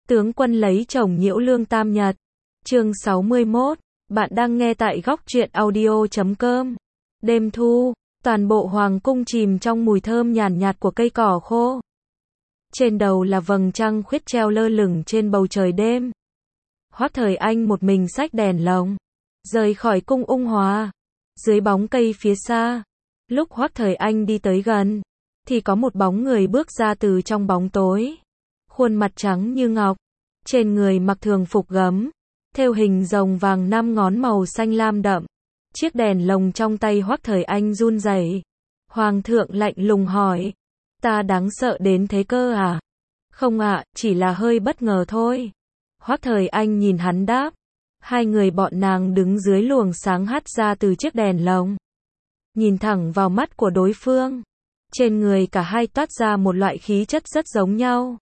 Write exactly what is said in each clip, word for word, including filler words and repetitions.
Tướng quân lấy chồng nhiễu lương tam nhật. Chương sáu mươi mốt. Bạn đang nghe tại góc truyện audio chấm com. Đêm thu, toàn bộ hoàng cung chìm trong mùi thơm nhàn nhạt, nhạt của cây cỏ khô. Trên đầu là vầng trăng khuyết treo lơ lửng trên bầu trời đêm. Hoắc Thời Anh một mình xách đèn lồng, rời khỏi cung Ung Hòa. Dưới bóng cây phía xa, lúc Hoắc Thời Anh đi tới gần, thì có một bóng người bước ra từ trong bóng tối. Khuôn mặt trắng như ngọc, trên người mặc thường phục gấm, thêu hình rồng vàng năm ngón màu xanh lam đậm. Chiếc đèn lồng trong tay Hoắc Thời Anh run rẩy. Hoàng thượng lạnh lùng hỏi, ta đáng sợ đến thế cơ à? Không ạ, à, chỉ là hơi bất ngờ thôi. Hoắc Thời Anh nhìn hắn đáp. Hai người bọn nàng đứng dưới luồng sáng hắt ra từ chiếc đèn lồng, nhìn thẳng vào mắt của đối phương. Trên người cả hai toát ra một loại khí chất rất giống nhau.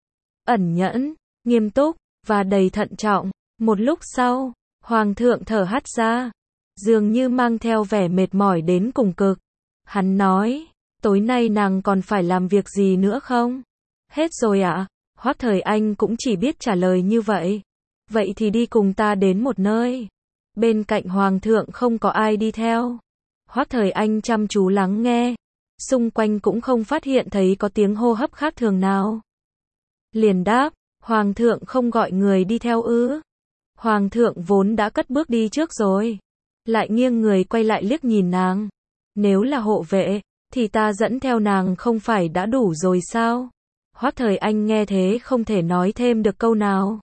Ẩn nhẫn, nghiêm túc, và đầy thận trọng. Một lúc sau, Hoàng thượng thở hắt ra, dường như mang theo vẻ mệt mỏi đến cùng cực. Hắn nói, tối nay nàng còn phải làm việc gì nữa không? Hết rồi ạ. À? Hoắc Thời Anh cũng chỉ biết trả lời như vậy. Vậy thì đi cùng ta đến một nơi. Bên cạnh Hoàng thượng không có ai đi theo. Hoắc Thời Anh chăm chú lắng nghe. Xung quanh cũng không phát hiện thấy có tiếng hô hấp khác thường nào. Liền đáp, Hoàng thượng không gọi người đi theo ư? Hoàng thượng vốn đã cất bước đi trước rồi. Lại nghiêng người quay lại liếc nhìn nàng. Nếu là hộ vệ, thì ta dẫn theo nàng không phải đã đủ rồi sao? Hoắc Thời Anh nghe thế không thể nói thêm được câu nào.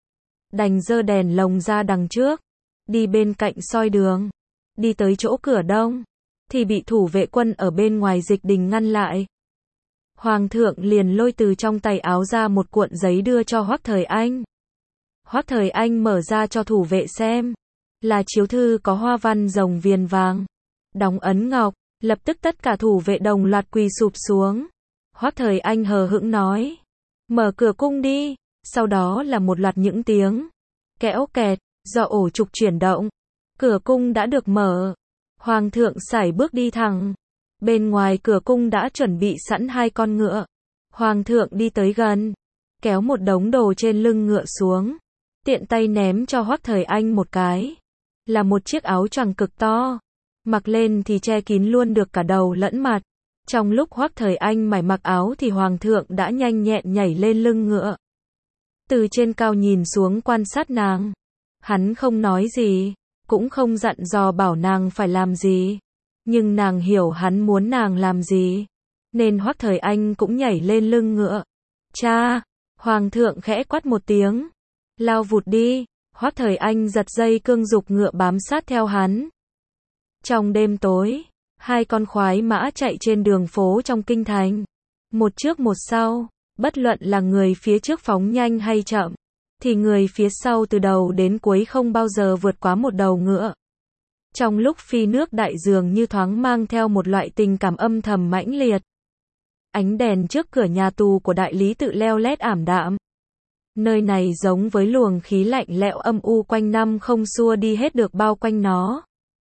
Đành giơ đèn lồng ra đằng trước, đi bên cạnh soi đường. Đi tới chỗ cửa đông, thì bị thủ vệ quân ở bên ngoài dịch đình ngăn lại. Hoàng thượng liền lôi từ trong tay áo ra một cuộn giấy đưa cho Hoắc Thời Anh. Hoắc Thời Anh mở ra cho thủ vệ xem. Là chiếu thư có hoa văn rồng viền vàng, đóng ấn ngọc. Lập tức tất cả thủ vệ đồng loạt quỳ sụp xuống. Hoắc Thời Anh hờ hững nói, mở cửa cung đi. Sau đó là một loạt những tiếng kẽo kẹt, do ổ trục chuyển động. Cửa cung đã được mở. Hoàng thượng sải bước đi thẳng. Bên ngoài cửa cung đã chuẩn bị sẵn hai con ngựa. Hoàng thượng đi tới gần, kéo một đống đồ trên lưng ngựa xuống, tiện tay ném cho Hoắc Thời Anh một cái. Là một chiếc áo choàng cực to, mặc lên thì che kín luôn được cả đầu lẫn mặt. Trong lúc Hoắc Thời Anh mải mặc áo thì Hoàng thượng đã nhanh nhẹn nhảy lên lưng ngựa. Từ trên cao nhìn xuống quan sát nàng. Hắn không nói gì, cũng không dặn dò bảo nàng phải làm gì. Nhưng nàng hiểu hắn muốn nàng làm gì. Nên Hoắc Thời Anh cũng nhảy lên lưng ngựa. Cha! Hoàng thượng khẽ quát một tiếng. Lao vụt đi. Hoắc Thời Anh giật dây cương dục ngựa bám sát theo hắn. Trong đêm tối, hai con khoái mã chạy trên đường phố trong kinh thành. Một trước một sau. Bất luận là người phía trước phóng nhanh hay chậm, thì người phía sau từ đầu đến cuối không bao giờ vượt quá một đầu ngựa. Trong lúc phi nước đại dường như thoáng mang theo một loại tình cảm âm thầm mãnh liệt. Ánh đèn trước cửa nhà tù của đại lý tự leo lét ảm đạm. Nơi này giống với luồng khí lạnh lẽo âm u quanh năm không xua đi hết được bao quanh nó.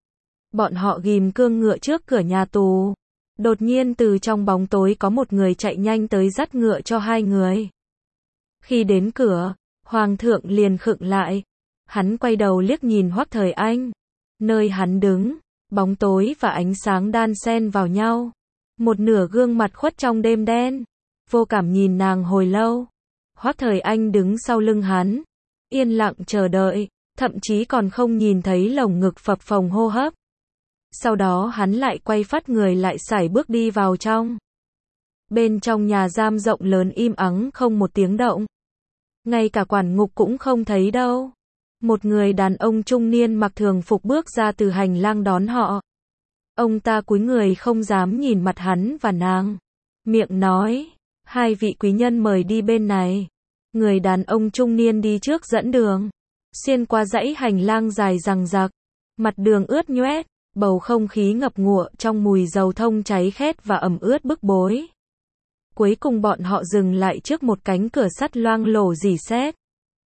Bọn họ ghim cương ngựa trước cửa nhà tù. Đột nhiên từ trong bóng tối có một người chạy nhanh tới dắt ngựa cho hai người. Khi đến cửa, Hoàng thượng liền khựng lại. Hắn quay đầu liếc nhìn Hoắc Thời Anh. Nơi hắn đứng, bóng tối và ánh sáng đan xen vào nhau. Một nửa gương mặt khuất trong đêm đen. Vô cảm nhìn nàng hồi lâu. Hoắc Thời Anh đứng sau lưng hắn, yên lặng chờ đợi, thậm chí còn không nhìn thấy lồng ngực phập phồng hô hấp. Sau đó hắn lại quay phát người lại sải bước đi vào trong. Bên trong nhà giam rộng lớn im ắng không một tiếng động. Ngay cả quản ngục cũng không thấy đâu. Một người đàn ông trung niên mặc thường phục bước ra từ hành lang đón họ. Ông ta cúi người không dám nhìn mặt hắn và nàng. Miệng nói, hai vị quý nhân mời đi bên này. Người đàn ông trung niên đi trước dẫn đường. Xuyên qua dãy hành lang dài dằng dặc. Mặt đường ướt nhoét. Bầu không khí ngập ngụa trong mùi dầu thông cháy khét và ẩm ướt bức bối. Cuối cùng bọn họ dừng lại trước một cánh cửa sắt loang lổ rỉ sét.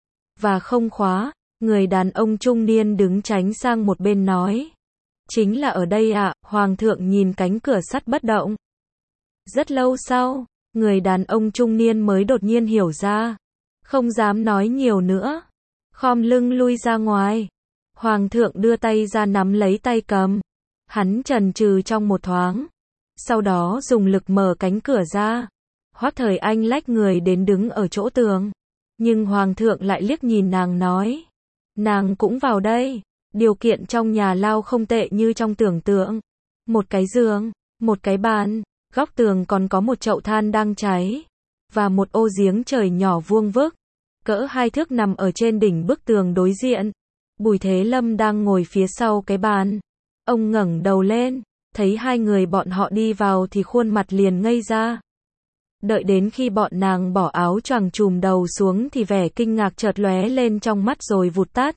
Và không khóa, người đàn ông trung niên đứng tránh sang một bên nói. Chính là ở đây ạ, à, Hoàng thượng nhìn cánh cửa sắt bất động. Rất lâu sau, người đàn ông trung niên mới đột nhiên hiểu ra. không dám nói nhiều nữa. Khom lưng lui ra ngoài. Hoàng thượng đưa tay ra nắm lấy tay cầm. Hắn chần chừ trong một thoáng. Sau đó dùng lực mở cánh cửa ra. Hoắc Thời Anh lách người đến đứng ở chỗ tường. Nhưng Hoàng thượng lại liếc nhìn nàng nói. Nàng cũng vào đây. Điều kiện trong nhà lao không tệ như trong tưởng tượng. Một cái giường, một cái bàn, góc tường còn có một chậu than đang cháy. Và một ô giếng trời nhỏ vuông vức. Cỡ hai thước nằm ở trên đỉnh bức tường đối diện. Bùi Thế Lâm đang ngồi phía sau cái bàn. Ông ngẩng đầu lên, thấy hai người bọn họ đi vào thì khuôn mặt liền ngây ra. Đợi đến khi bọn nàng bỏ áo choàng trùm đầu xuống thì vẻ kinh ngạc chợt lóe lên trong mắt rồi vụt tắt.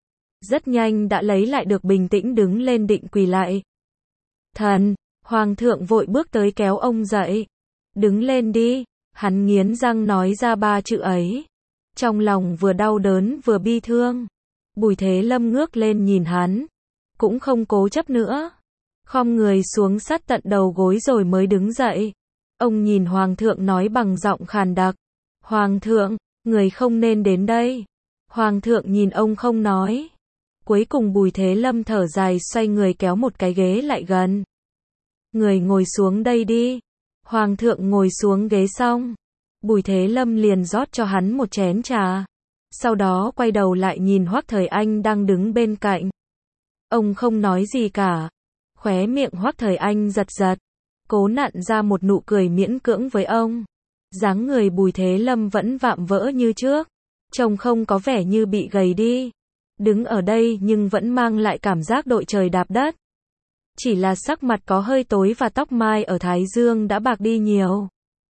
Rất nhanh đã lấy lại được bình tĩnh đứng lên định quỳ lại. Thần, Hoàng thượng vội bước tới kéo ông dậy. Đứng lên đi, hắn nghiến răng nói ra ba chữ ấy. Trong lòng vừa đau đớn vừa bi thương. Bùi Thế Lâm ngước lên nhìn hắn. Cũng không cố chấp nữa. Khom người xuống sát tận đầu gối rồi mới đứng dậy. Ông nhìn Hoàng thượng nói bằng giọng khàn đặc. Hoàng thượng, người không nên đến đây. Hoàng thượng nhìn ông không nói. Cuối cùng Bùi Thế Lâm thở dài xoay người kéo một cái ghế lại gần. Người ngồi xuống đây đi. Hoàng thượng ngồi xuống ghế xong. Bùi Thế Lâm liền rót cho hắn một chén trà. Sau đó quay đầu lại nhìn Hoắc Thời Anh đang đứng bên cạnh. Ông không nói gì cả. Khóe miệng Hoắc Thời Anh giật giật. Cố nặn ra một nụ cười miễn cưỡng với ông. Dáng người Bùi Thế Lâm vẫn vạm vỡ như trước. Trông không có vẻ như bị gầy đi. Đứng ở đây nhưng vẫn mang lại cảm giác đội trời đạp đất. Chỉ là sắc mặt có hơi tối và tóc mai ở thái dương đã bạc đi nhiều.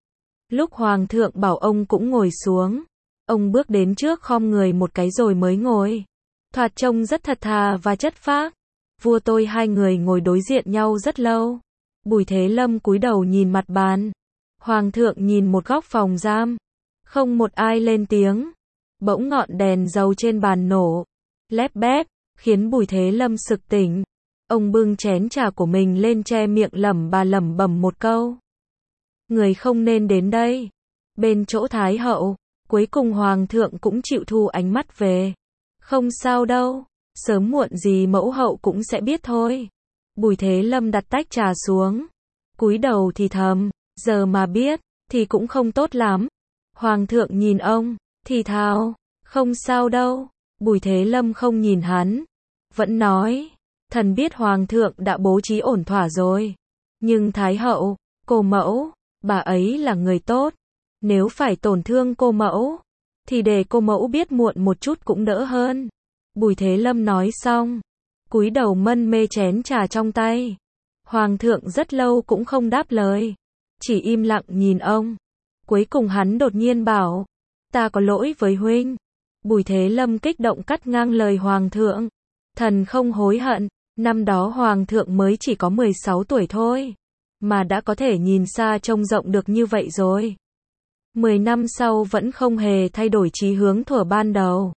Lúc Hoàng thượng bảo ông cũng ngồi xuống. Ông bước đến trước khom người một cái rồi mới ngồi. Thoạt trông rất thật thà và chất phác. Vua tôi hai người ngồi đối diện nhau rất lâu. Bùi Thế Lâm cúi đầu nhìn mặt bàn. Hoàng thượng nhìn một góc phòng giam. Không một ai lên tiếng. Bỗng ngọn đèn dầu trên bàn nổ. Lép bép, khiến Bùi Thế Lâm sực tỉnh. Ông bưng chén trà của mình lên che miệng lẩm bà lẩm bẩm một câu. Người không nên đến đây. Bên chỗ Thái hậu, cuối cùng Hoàng thượng cũng chịu thu ánh mắt về. Không sao đâu, sớm muộn gì mẫu hậu cũng sẽ biết thôi. Bùi Thế Lâm đặt tách trà xuống. Cúi đầu thì thầm, giờ mà biết, thì cũng không tốt lắm. Hoàng thượng nhìn ông, thì thào, không sao đâu. Bùi Thế Lâm không nhìn hắn. Vẫn nói, thần biết Hoàng thượng đã bố trí ổn thỏa rồi. Nhưng Thái hậu, cô mẫu, bà ấy là người tốt. Nếu phải tổn thương cô mẫu, thì để cô mẫu biết muộn một chút cũng đỡ hơn. Bùi Thế Lâm nói xong, cúi đầu mân mê chén trà trong tay. Hoàng thượng rất lâu cũng không đáp lời, chỉ im lặng nhìn ông. Cuối cùng hắn đột nhiên bảo, ta có lỗi với huynh. Bùi Thế Lâm kích động cắt ngang lời Hoàng thượng. Thần không hối hận, năm đó Hoàng thượng mới chỉ có mười sáu tuổi thôi, mà đã có thể nhìn xa trông rộng được như vậy rồi. Mười năm sau vẫn không hề thay đổi chí hướng thuở ban đầu.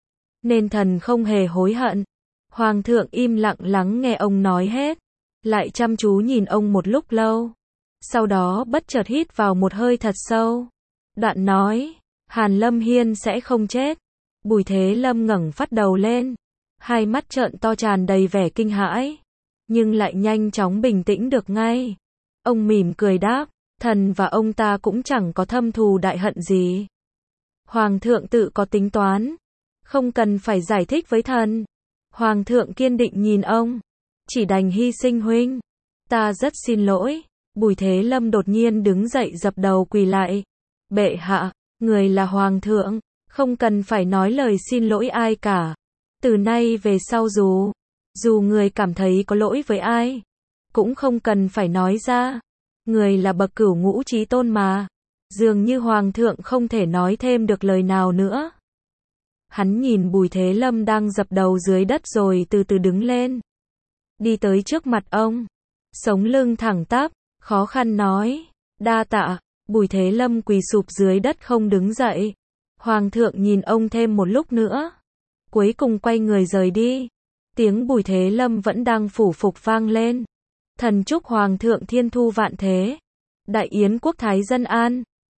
Nên thần không hề hối hận. Hoàng thượng im lặng lắng nghe ông nói hết, lại chăm chú nhìn ông một lúc lâu. Sau đó bất chợt hít vào một hơi thật sâu. Đoạn nói, Hàn Lâm Hiên sẽ không chết. Bùi Thế Lâm ngẩng phát đầu lên, hai mắt trợn to tràn đầy vẻ kinh hãi, nhưng lại nhanh chóng bình tĩnh được ngay. Ông mỉm cười đáp, thần và ông ta cũng chẳng có thâm thù đại hận gì. Hoàng thượng tự có tính toán, không cần phải giải thích với thần. Hoàng thượng kiên định nhìn ông, chỉ đành hy sinh huynh. Ta rất xin lỗi. Bùi Thế Lâm đột nhiên đứng dậy dập đầu quỳ lại. Bệ hạ, người là Hoàng thượng, không cần phải nói lời xin lỗi ai cả. Từ nay về sau dù, dù người cảm thấy có lỗi với ai, cũng không cần phải nói ra. Người là bậc cửu ngũ chí tôn mà. Dường như Hoàng thượng không thể nói thêm được lời nào nữa. Hắn nhìn Bùi Thế Lâm đang dập đầu dưới đất rồi từ từ đứng lên. Đi tới trước mặt ông. Sống lưng thẳng tắp, khó khăn nói. Đa tạ. Bùi Thế Lâm quỳ sụp dưới đất không đứng dậy. Hoàng thượng nhìn ông thêm một lúc nữa. Cuối cùng quay người rời đi. Tiếng Bùi Thế Lâm vẫn đang phủ phục vang lên. Thần chúc Hoàng thượng thiên thu vạn thế. Đại yến quốc thái dân an.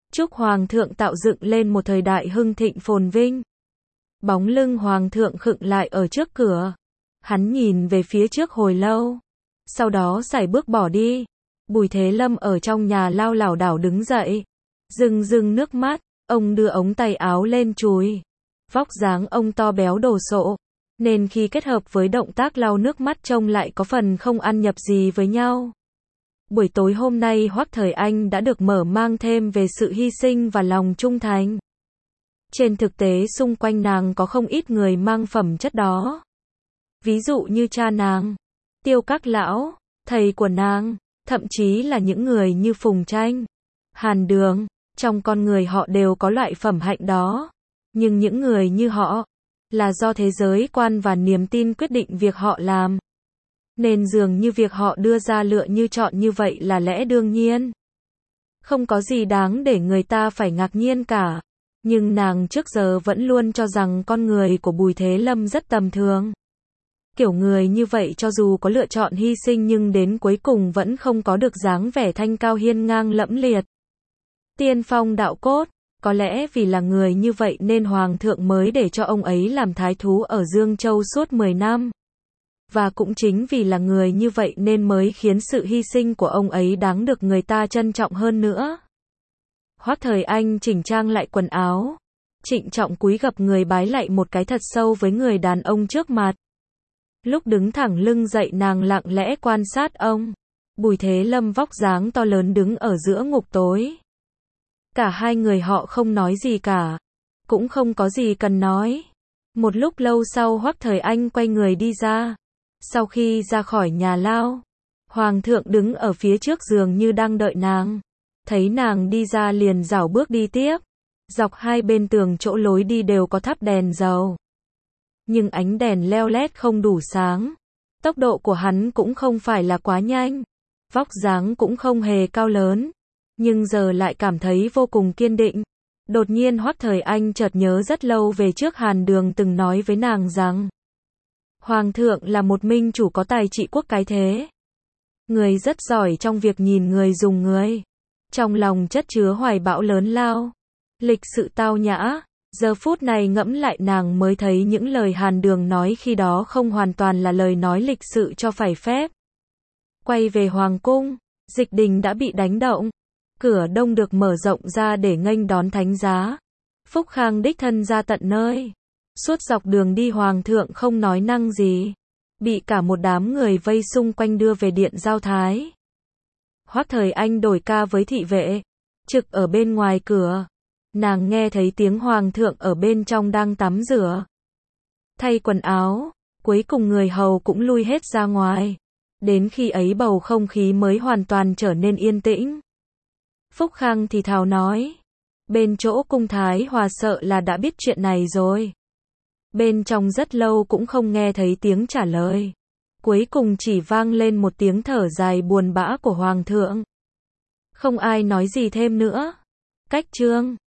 chúc Hoàng thượng tạo dựng lên một thời đại hưng thịnh phồn vinh. Bóng lưng Hoàng thượng khựng lại ở trước cửa. Hắn nhìn về phía trước hồi lâu. Sau đó sải bước bỏ đi. Bùi Thế Lâm ở trong nhà lao lảo đảo đứng dậy. Rưng rưng nước mắt, ông đưa ống tay áo lên chùi. Vóc dáng ông to béo đồ sộ, nên khi kết hợp với động tác lau nước mắt trông lại có phần không ăn nhập gì với nhau. Buổi tối hôm nay Hoắc Thời Anh đã được mở mang thêm về sự hy sinh và lòng trung thành. Trên thực tế xung quanh nàng có không ít người mang phẩm chất đó. Ví dụ như cha nàng, Tiêu Các Lão, thầy của nàng, thậm chí là những người như Phùng Tranh, Hàn Đường, trong con người họ đều có loại phẩm hạnh đó. Nhưng những người như họ, là do thế giới quan và niềm tin quyết định việc họ làm. Nên dường như việc họ đưa ra lựa như chọn như vậy là lẽ đương nhiên. Không có gì đáng để người ta phải ngạc nhiên cả. Nhưng nàng trước giờ vẫn luôn cho rằng con người của Bùi Thế Lâm rất tầm thường. Kiểu người như vậy cho dù có lựa chọn hy sinh nhưng đến cuối cùng vẫn không có được dáng vẻ thanh cao hiên ngang lẫm liệt. Tiên phong đạo cốt, có lẽ vì là người như vậy nên Hoàng thượng mới để cho ông ấy làm thái thú ở Dương Châu suốt mười năm. Và cũng chính vì là người như vậy nên mới khiến sự hy sinh của ông ấy đáng được người ta trân trọng hơn nữa. Hoắc Thời Anh chỉnh trang lại quần áo, trịnh trọng cúi gập người bái lạy một cái thật sâu với người đàn ông trước mặt. Lúc đứng thẳng lưng dậy nàng lặng lẽ quan sát ông. Bùi Thế Lâm vóc dáng to lớn đứng ở giữa ngục tối. Cả hai người họ không nói gì cả, cũng không có gì cần nói. Một lúc lâu sau Hoắc Thời Anh quay người đi ra. Sau khi ra khỏi nhà lao, Hoàng thượng đứng ở phía trước giường như đang đợi nàng. Thấy nàng đi ra liền rảo bước đi tiếp. Dọc hai bên tường chỗ lối đi đều có thắp đèn dầu. Nhưng ánh đèn leo lét không đủ sáng. Tốc độ của hắn cũng không phải là quá nhanh. Vóc dáng cũng không hề cao lớn. Nhưng giờ lại cảm thấy vô cùng kiên định. Đột nhiên Hoắc Thời Anh chợt nhớ rất lâu về trước Hàn Đường từng nói với nàng rằng Hoàng thượng là một minh chủ có tài trị quốc cái thế. Người rất giỏi trong việc nhìn người dùng người. Trong lòng chất chứa hoài bão lớn lao. Lịch sự tao nhã. Giờ phút này ngẫm lại nàng mới thấy những lời Hàn Đường nói khi đó không hoàn toàn là lời nói lịch sự cho phải phép. Quay về Hoàng cung, Dịch Đình đã bị đánh động. Cửa đông được mở rộng ra để nghênh đón thánh giá. Phúc Khang đích thân ra tận nơi. Suốt dọc đường đi Hoàng thượng không nói năng gì. Bị cả một đám người vây xung quanh đưa về điện giao thái. Hoắc Thời Anh đổi ca với thị vệ, trực ở bên ngoài cửa. Nàng nghe thấy tiếng Hoàng thượng ở bên trong đang tắm rửa, thay quần áo. Cuối cùng người hầu cũng lui hết ra ngoài. Đến khi ấy bầu không khí mới hoàn toàn trở nên yên tĩnh. Phúc Khang thì thào nói. Bên chỗ cung thái hòa sợ là đã biết chuyện này rồi. Bên trong rất lâu cũng không nghe thấy tiếng trả lời. Cuối cùng chỉ vang lên một tiếng thở dài buồn bã của Hoàng thượng. Không ai nói gì thêm nữa. Cách chương